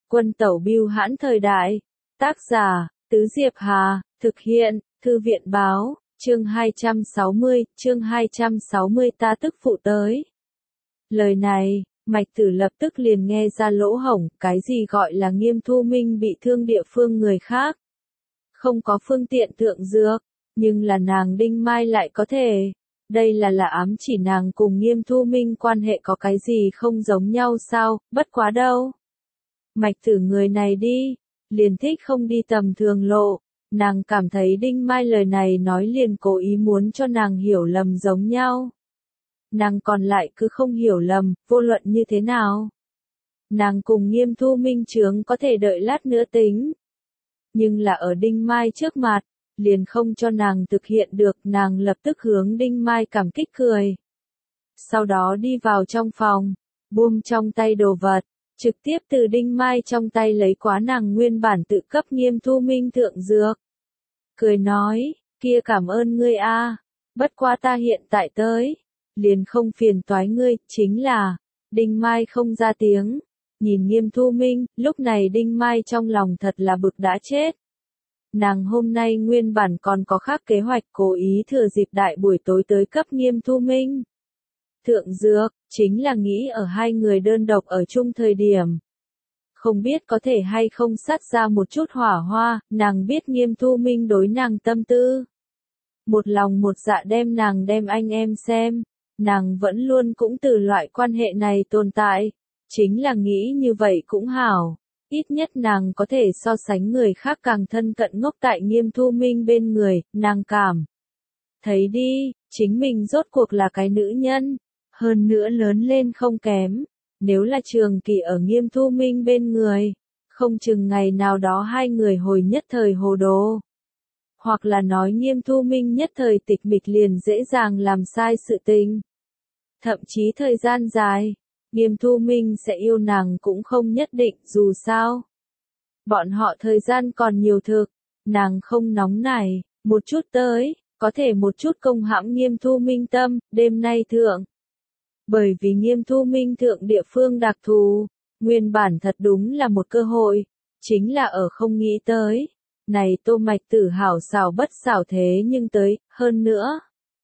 Quân tẩu bưu hãn thời đại. Tác giả, Tứ Diệp Hà, thực hiện, Thư viện báo, chương 260, ta tức phụ tới. Lời này, Mạch Tử lập tức liền nghe ra lỗ hổng, cái gì gọi là Nghiêm Thu Minh bị thương địa phương người khác. Không có phương tiện thượng dược, nhưng là nàng Đinh Mai lại có thể. Đây là ám chỉ nàng cùng Nghiêm Thu Minh quan hệ có cái gì không giống nhau sao, bất quá đâu. Mạch Tử người này đi, liền thích không đi tầm thường lộ, nàng cảm thấy Đinh Mai lời này nói liền cố ý muốn cho nàng hiểu lầm giống nhau. Nàng còn lại cứ không hiểu lầm, vô luận như thế nào. Nàng cùng Nghiêm Thu Minh chướng có thể đợi lát nữa tính. Nhưng là ở Đinh Mai trước mặt, liền không cho nàng thực hiện được, nàng lập tức hướng Đinh Mai cảm kích cười. Sau đó đi vào trong phòng, buông trong tay đồ vật, trực tiếp từ Đinh Mai trong tay lấy quá nàng nguyên bản tự cấp Nghiêm Thu Minh thượng dược. Cười nói, kia cảm ơn ngươi a, bất quá ta hiện tại tới, liền không phiền toái ngươi, chính là, Đinh Mai không ra tiếng, nhìn Nghiêm Thu Minh, lúc này Đinh Mai trong lòng thật là bực đã chết. Nàng hôm nay nguyên bản còn có khác kế hoạch cố ý thừa dịp đại buổi tối tới cấp Nghiêm Thu Minh thượng dược, chính là nghĩ ở hai người đơn độc ở chung thời điểm. Không biết có thể hay không sát ra một chút hỏa hoa, nàng biết Nghiêm Thu Minh đối nàng tâm tư. Một lòng một dạ đem anh em xem, nàng vẫn luôn cũng từ loại quan hệ này tồn tại, chính là nghĩ như vậy cũng hảo, ít nhất nàng có thể so sánh người khác càng thân cận ngốc tại Nghiêm Thu Minh bên người, nàng cảm. Thấy đi, chính mình rốt cuộc là cái nữ nhân, hơn nữa lớn lên không kém, nếu là trường kỳ ở Nghiêm Thu Minh bên người, không chừng ngày nào đó hai người hồi nhất thời hồ đồ. Hoặc là nói Nghiêm Thu Minh nhất thời tịch mịch liền dễ dàng làm sai sự tình. Thậm chí thời gian dài, Nghiêm Thu Minh sẽ yêu nàng cũng không nhất định, dù sao. Bọn họ thời gian còn nhiều thực, nàng không nóng nảy, một chút tới, có thể một chút công hãm Nghiêm Thu Minh tâm, đêm nay thượng. Bởi vì Nghiêm Thu Minh thượng địa phương đặc thù, nguyên bản thật đúng là một cơ hội, chính là ở không nghĩ tới. Này Tô Mạch Tử hảo xảo bất xảo thế nhưng tới, hơn nữa.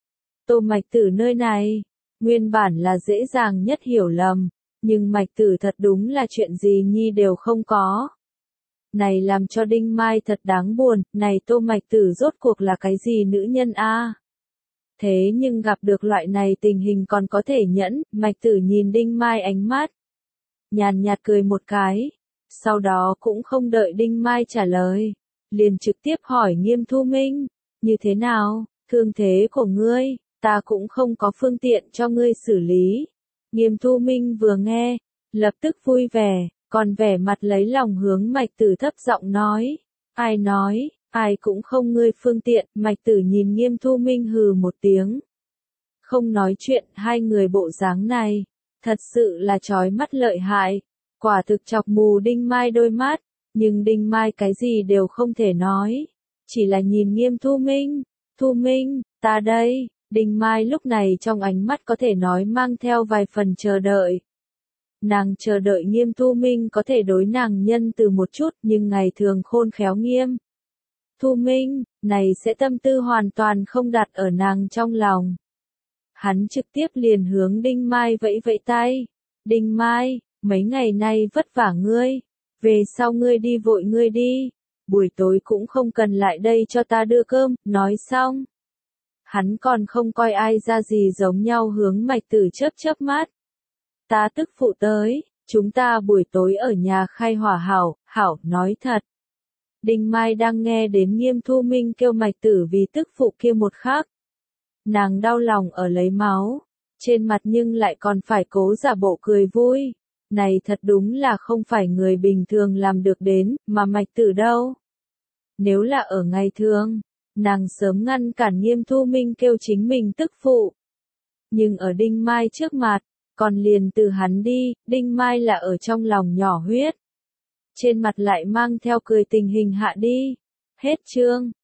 Tô Mạch Tử nơi này, nguyên bản là dễ dàng nhất hiểu lầm, nhưng Mạch Tử thật đúng là chuyện gì nhi đều không có. Này làm cho Đinh Mai thật đáng buồn, này Tô Mạch Tử rốt cuộc là cái gì nữ nhân a? Thế nhưng gặp được loại này tình hình còn có thể nhẫn, Mạch Tử nhìn Đinh Mai ánh mắt. Nhàn nhạt cười một cái, sau đó cũng không đợi Đinh Mai trả lời, liền trực tiếp hỏi Nghiêm Thu Minh, như thế nào, thương thế của ngươi, ta cũng không có phương tiện cho ngươi xử lý. Nghiêm Thu Minh vừa nghe, lập tức vui vẻ, còn vẻ mặt lấy lòng hướng Mạch Tử thấp giọng nói, ai cũng không ngươi phương tiện, Mạch Tử nhìn Nghiêm Thu Minh hừ một tiếng. Không nói chuyện, hai người bộ dáng này, thật sự là chói mắt lợi hại, quả thực chọc mù Đinh Mai đôi mắt, nhưng Đinh Mai cái gì đều không thể nói, chỉ là nhìn Nghiêm Thu Minh, ta đây, Đinh Mai lúc này trong ánh mắt có thể nói mang theo vài phần chờ đợi. Nàng chờ đợi Nghiêm Thu Minh có thể đối nàng nhân từ một chút nhưng ngày thường khôn khéo Nghiêm Thu Minh, này sẽ tâm tư hoàn toàn không đặt ở nàng trong lòng. Hắn trực tiếp liền hướng Đinh Mai vẫy vẫy tay. Đinh Mai, mấy ngày nay vất vả ngươi, về sau ngươi đi vội ngươi đi, buổi tối cũng không cần lại đây cho ta đưa cơm, nói xong. Hắn còn không coi ai ra gì giống nhau hướng Mạch Tử chớp chớp mắt. Ta tức phụ tới, chúng ta buổi tối ở nhà khai hỏa hảo, nói thật. Đinh Mai đang nghe đến Nghiêm Thu Minh kêu Mạch Tử vì tức phụ kia một khắc. Nàng đau lòng ở lấy máu, trên mặt nhưng lại còn phải cố giả bộ cười vui. Này thật đúng là không phải người bình thường làm được đến, mà Mạch Tử đâu. Nếu là ở ngày thường, nàng sớm ngăn cản Nghiêm Thu Minh kêu chính mình tức phụ. Nhưng ở Đinh Mai trước mặt, còn liền từ hắn đi, Đinh Mai là ở trong lòng nhỏ huyết. Trên mặt lại mang theo cười tình hình hạ đi. Hết chương.